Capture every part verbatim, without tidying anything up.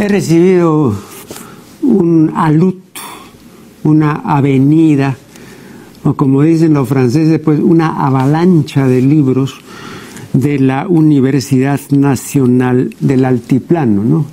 he recibido un alud, una avenida, o como dicen los franceses, pues una avalancha de libros de la Universidad Nacional del Altiplano, ¿no?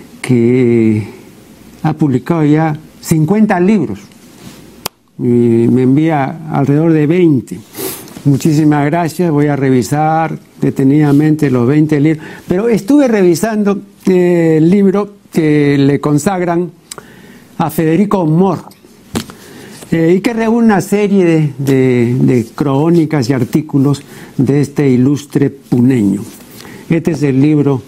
Que ha publicado ya cincuenta libros y me envía alrededor de veinte. Muchísimas gracias, voy a revisar detenidamente los veinte libros, pero estuve revisando eh, el libro que le consagran a Federico Mohr, eh, y que reúne una serie de, de, de crónicas y artículos de este ilustre puneño. Este es el libro,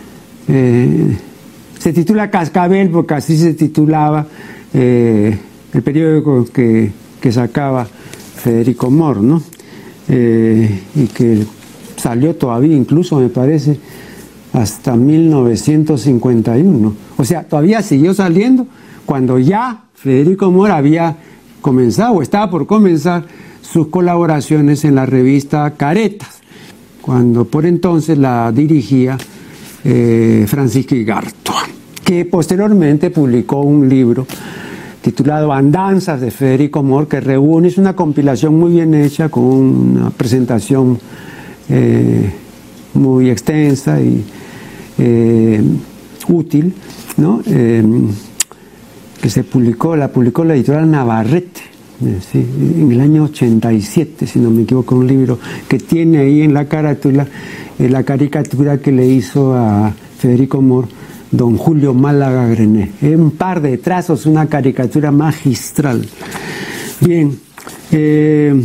eh, se titula Cascabel porque así se titulaba eh, el periódico que, que sacaba Federico Mohr, ¿no? Eh, y que salió todavía, incluso me parece, hasta mil novecientos cincuenta y uno. O sea, todavía siguió saliendo cuando ya Federico Mohr había comenzado o estaba por comenzar sus colaboraciones en la revista Caretas, cuando por entonces la dirigía eh, Francisco Igartua, que posteriormente publicó un libro titulado Andanzas de Federico Mohr, que reúne, es una compilación muy bien hecha, con una presentación eh, muy extensa y eh, útil, ¿no? Eh, que se publicó, la publicó la editorial Navarrete, eh, sí, en el año ochenta y siete, si no me equivoco, un libro que tiene ahí en la carátula eh, la caricatura que le hizo a Federico Mohr don Julio Málaga Grené. Es un par de trazos, una caricatura magistral. Bien, eh,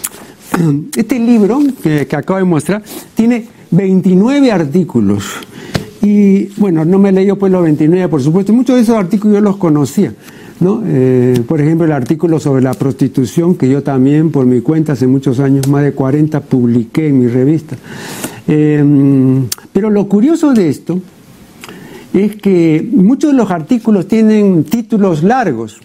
este libro que, que acabo de mostrar tiene veintinueve artículos. Y bueno, no me he leído pues los veintinueve, por supuesto. Muchos de esos artículos yo los conocía, ¿no? Eh, por ejemplo, el artículo sobre la prostitución, que yo también por mi cuenta hace muchos años, más de cuarenta, publiqué en mi revista. Eh, pero lo curioso de esto es que muchos de los artículos tienen títulos largos.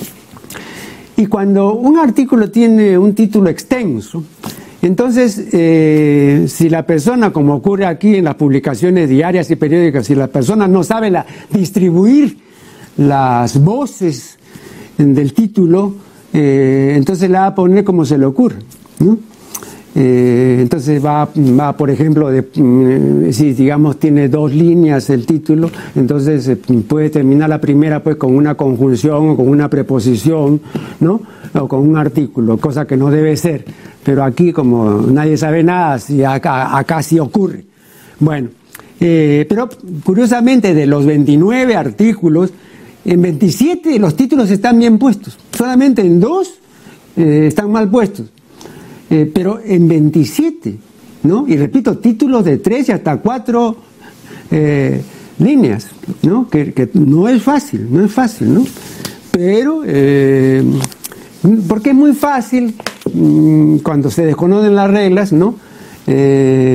Y cuando un artículo tiene un título extenso, entonces, eh, si la persona, como ocurre aquí en las publicaciones diarias y periódicas, si la persona no sabe la, distribuir las voces del título, eh, entonces la va a poner como se le ocurre, ¿no? Eh, entonces va, va, por ejemplo, de, si digamos tiene dos líneas el título, entonces eh, puede terminar la primera pues con una conjunción o con una preposición, ¿no? O con un artículo, cosa que no debe ser. Pero aquí, como nadie sabe nada, si acá, acá sí ocurre. Bueno, eh, pero curiosamente de los veintinueve artículos, en veintisiete los títulos están bien puestos, solamente en dos eh, están mal puestos. Eh, pero en veintisiete, ¿no? Y repito, títulos de tres y hasta cuatro eh, líneas, ¿no? Que, que no es fácil, no es fácil, ¿no? Pero, eh, porque es muy fácil, mmm, cuando se desconocen las reglas, ¿no? Eh,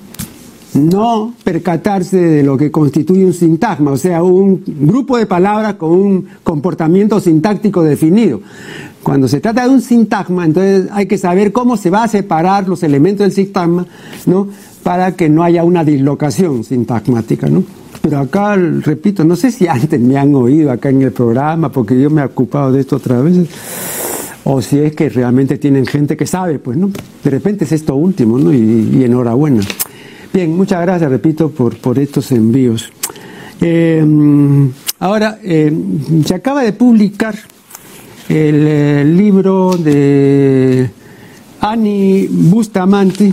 no percatarse de lo que constituye un sintagma, o sea, un grupo de palabras con un comportamiento sintáctico definido. Cuando se trata de un sintagma, entonces hay que saber cómo se va a separar los elementos del sintagma, ¿no? Para que no haya una dislocación sintagmática, ¿no? Pero acá, repito, no sé si antes me han oído acá en el programa, porque yo me he ocupado de esto otra vez, o si es que realmente tienen gente que sabe, pues, ¿no? De repente es esto último, ¿no? Y, y enhorabuena. Bien, muchas gracias, repito, por, por estos envíos. Eh, ahora, eh, se acaba de publicar el, el libro de Annie Bustamante,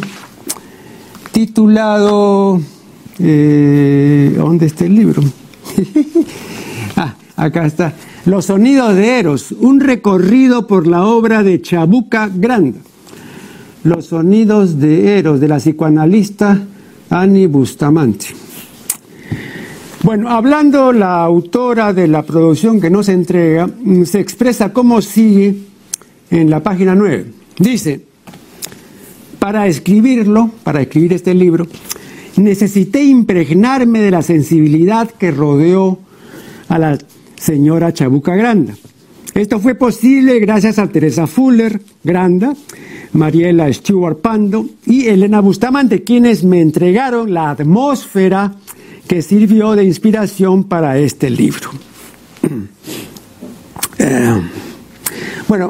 titulado... Eh, ¿Dónde está el libro? Ah, acá está. Los sonidos de Eros, un recorrido por la obra de Chabuca Granda. Los sonidos de Eros, de la psicoanalista Annie Bustamante. Bueno, hablando la autora de la producción que nos entrega, se expresa como sigue en la página nueve. Dice, para escribirlo, para escribir este libro, necesité impregnarme de la sensibilidad que rodeó a la señora Chabuca Granda. Esto fue posible gracias a Teresa Fuller Granda, Mariela Stewart Pando y Elena Bustamante, quienes me entregaron la atmósfera que sirvió de inspiración para este libro. Eh, bueno,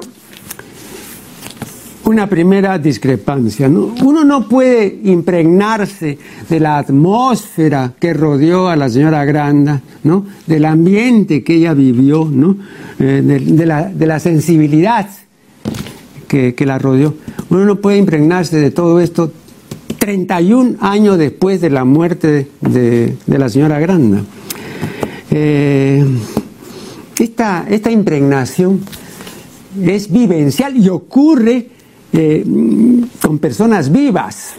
una primera discrepancia, ¿no? Uno no puede impregnarse de la atmósfera que rodeó a la señora Granda, ¿no? Del ambiente que ella vivió, ¿no? Eh, de, de, la, de la sensibilidad que, que la rodeó. Uno no puede impregnarse de todo esto treinta y un años después de la muerte de, de, de la señora Granda. Eh, esta, esta impregnación es vivencial y ocurre Eh, con personas vivas.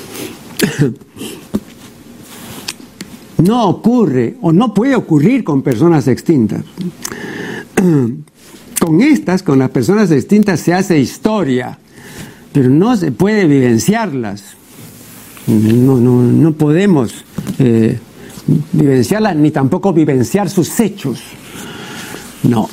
No ocurre o no puede ocurrir con personas extintas. Con estas, con las personas extintas se hace historia, pero no se puede vivenciarlas. No, no, no podemos eh, vivenciarlas ni tampoco vivenciar sus hechos. No.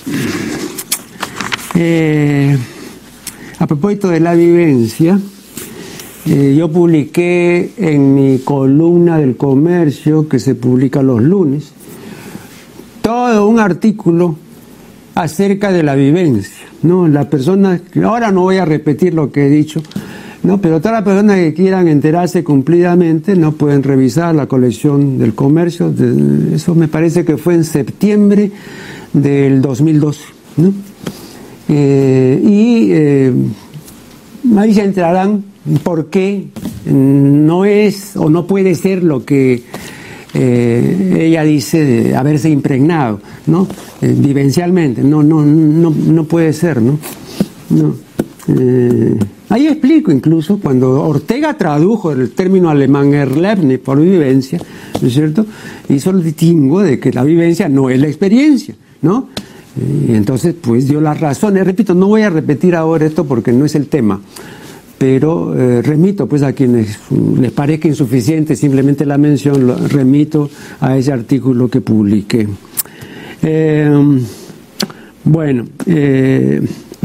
Eh, A propósito de la vivencia, eh, yo publiqué en mi columna del Comercio, que se publica los lunes, todo un artículo acerca de la vivencia, ¿no? Las personas, ahora no voy a repetir lo que he dicho, ¿no? Pero todas las personas que quieran enterarse cumplidamente, no pueden revisar la colección del Comercio. De, eso me parece que fue en septiembre del dos mil doce, ¿no? Eh, y eh, ahí se enterarán por qué no es o no puede ser lo que eh, ella dice de haberse impregnado, ¿no? Eh, vivencialmente, no, no, no, no puede ser, ¿no? no. Eh, ahí explico incluso cuando Ortega tradujo el término alemán Erlebnis por vivencia, ¿no es cierto? Hizo el distingo de que la vivencia no es la experiencia, ¿no? Y entonces pues dio las razones. Repito, no voy a repetir ahora esto porque no es el tema, pero eh, remito pues a quienes les parezca insuficiente simplemente la mención, lo, remito a ese artículo que publiqué. Eh, bueno, eh,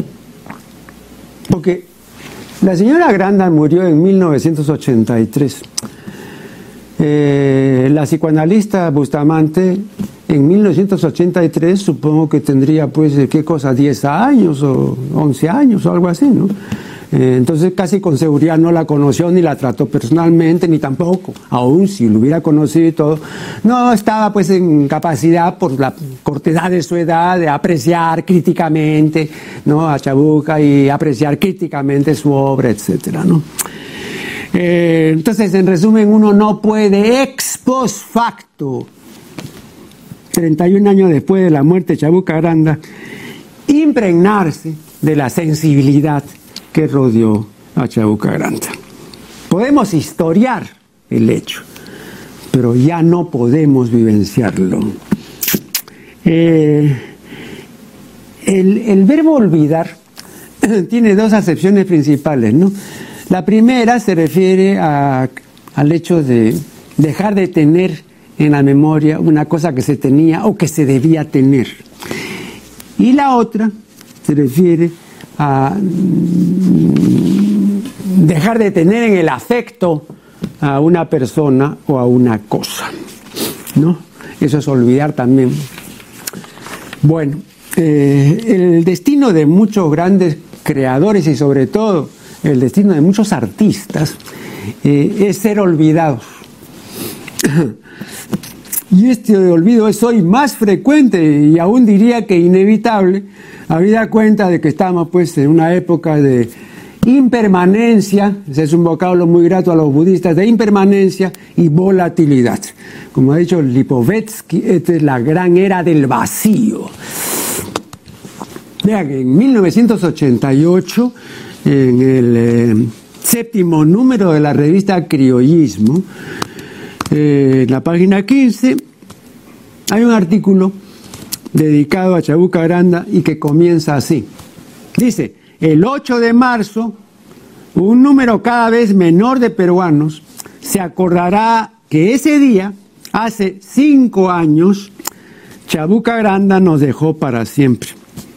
porque la señora Granda murió en mil novecientos ochenta y tres. Eh, la psicoanalista Bustamante en mil novecientos ochenta y tres supongo que tendría pues, ¿qué cosa? diez años o once años o algo así, ¿no? Eh, entonces casi con seguridad no la conoció ni la trató personalmente, ni tampoco, aún si lo hubiera conocido y todo, no estaba pues en capacidad por la cortedad de su edad de apreciar críticamente, ¿no? A Chabuca y apreciar críticamente su obra, etcétera, ¿no? Eh, entonces, en resumen, uno no puede ex post facto, treinta y un años después de la muerte de Chabuca Granda, impregnarse de la sensibilidad que rodeó a Chabuca Granda. Podemos historiar el hecho, pero ya no podemos vivenciarlo. Eh, el, el verbo olvidar tiene dos acepciones principales, ¿no? La primera se refiere a, al hecho de dejar de tener en la memoria una cosa que se tenía o que se debía tener. Y la otra se refiere a dejar de tener en el afecto a una persona o a una cosa, ¿no? Eso es olvidar también. Bueno, eh, el destino de muchos grandes creadores y sobre todo el destino de muchos artistas eh, es ser olvidados. Y este olvido es hoy más frecuente y aún diría que inevitable, habida cuenta de que estamos pues en una época de impermanencia, ese es un vocablo muy grato a los budistas, de impermanencia y volatilidad. Como ha dicho Lipovetsky, esta es la gran era del vacío. Vean que en mil novecientos ochenta y ocho, en el eh, séptimo número de la revista Criollismo, eh, en la página quince, hay un artículo dedicado a Chabuca Granda y que comienza así. Dice: el ocho de marzo, un número cada vez menor de peruanos se acordará que ese día, hace cinco años, Chabuca Granda nos dejó para siempre.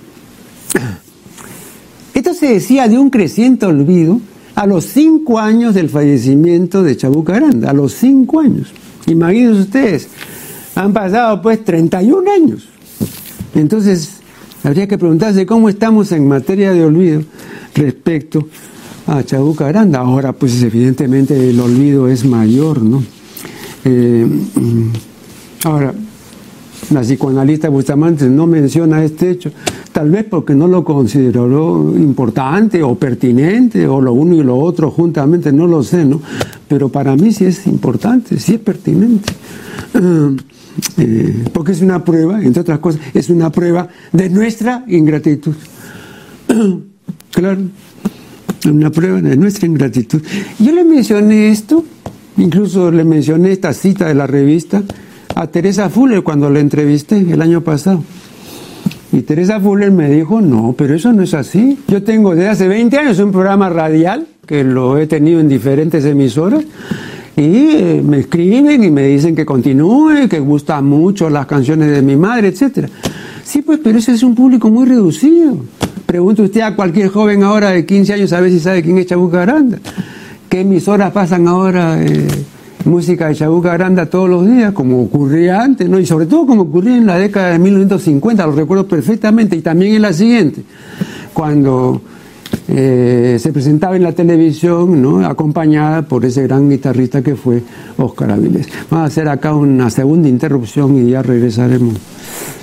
Esto se decía de un creciente olvido a los cinco años del fallecimiento de Chabuca Granda, a los cinco años. Imagínense ustedes, han pasado pues treinta y un años. Entonces, habría que preguntarse cómo estamos en materia de olvido respecto a Chabuca Granda. Ahora, pues evidentemente el olvido es mayor, ¿no? Eh, ahora, la psicoanalista Bustamante no menciona este hecho, tal vez porque no lo consideró importante o pertinente, o lo uno y lo otro juntamente, no lo sé, ¿no? Pero para mí sí es importante, sí es pertinente. Uh, eh, porque es una prueba, entre otras cosas, es una prueba de nuestra ingratitud. Claro, una prueba de nuestra ingratitud. Yo le mencioné esto, incluso le mencioné esta cita de la revista a Teresa Fuller cuando la entrevisté el año pasado. Y Teresa Fuller me dijo, no, pero eso no es así. Yo tengo desde hace veinte años un programa radial, que lo he tenido en diferentes emisoras, y eh, me escriben y me dicen que continúe, que gustan mucho las canciones de mi madre, etcétera. Sí, pues, pero ese es un público muy reducido. Pregunte usted a cualquier joven ahora de quince años a ver si sabe quién es Chabuca Granda. ¿Qué emisoras pasan ahora eh, música de Chabuca Granda todos los días, como ocurría antes, ¿no? Y sobre todo como ocurría en la década de mil novecientos cincuenta, lo recuerdo perfectamente, y también en la siguiente, cuando eh, se presentaba en la televisión, ¿no? Acompañada por ese gran guitarrista que fue Óscar Avilés. Vamos a hacer acá una segunda interrupción y ya regresaremos.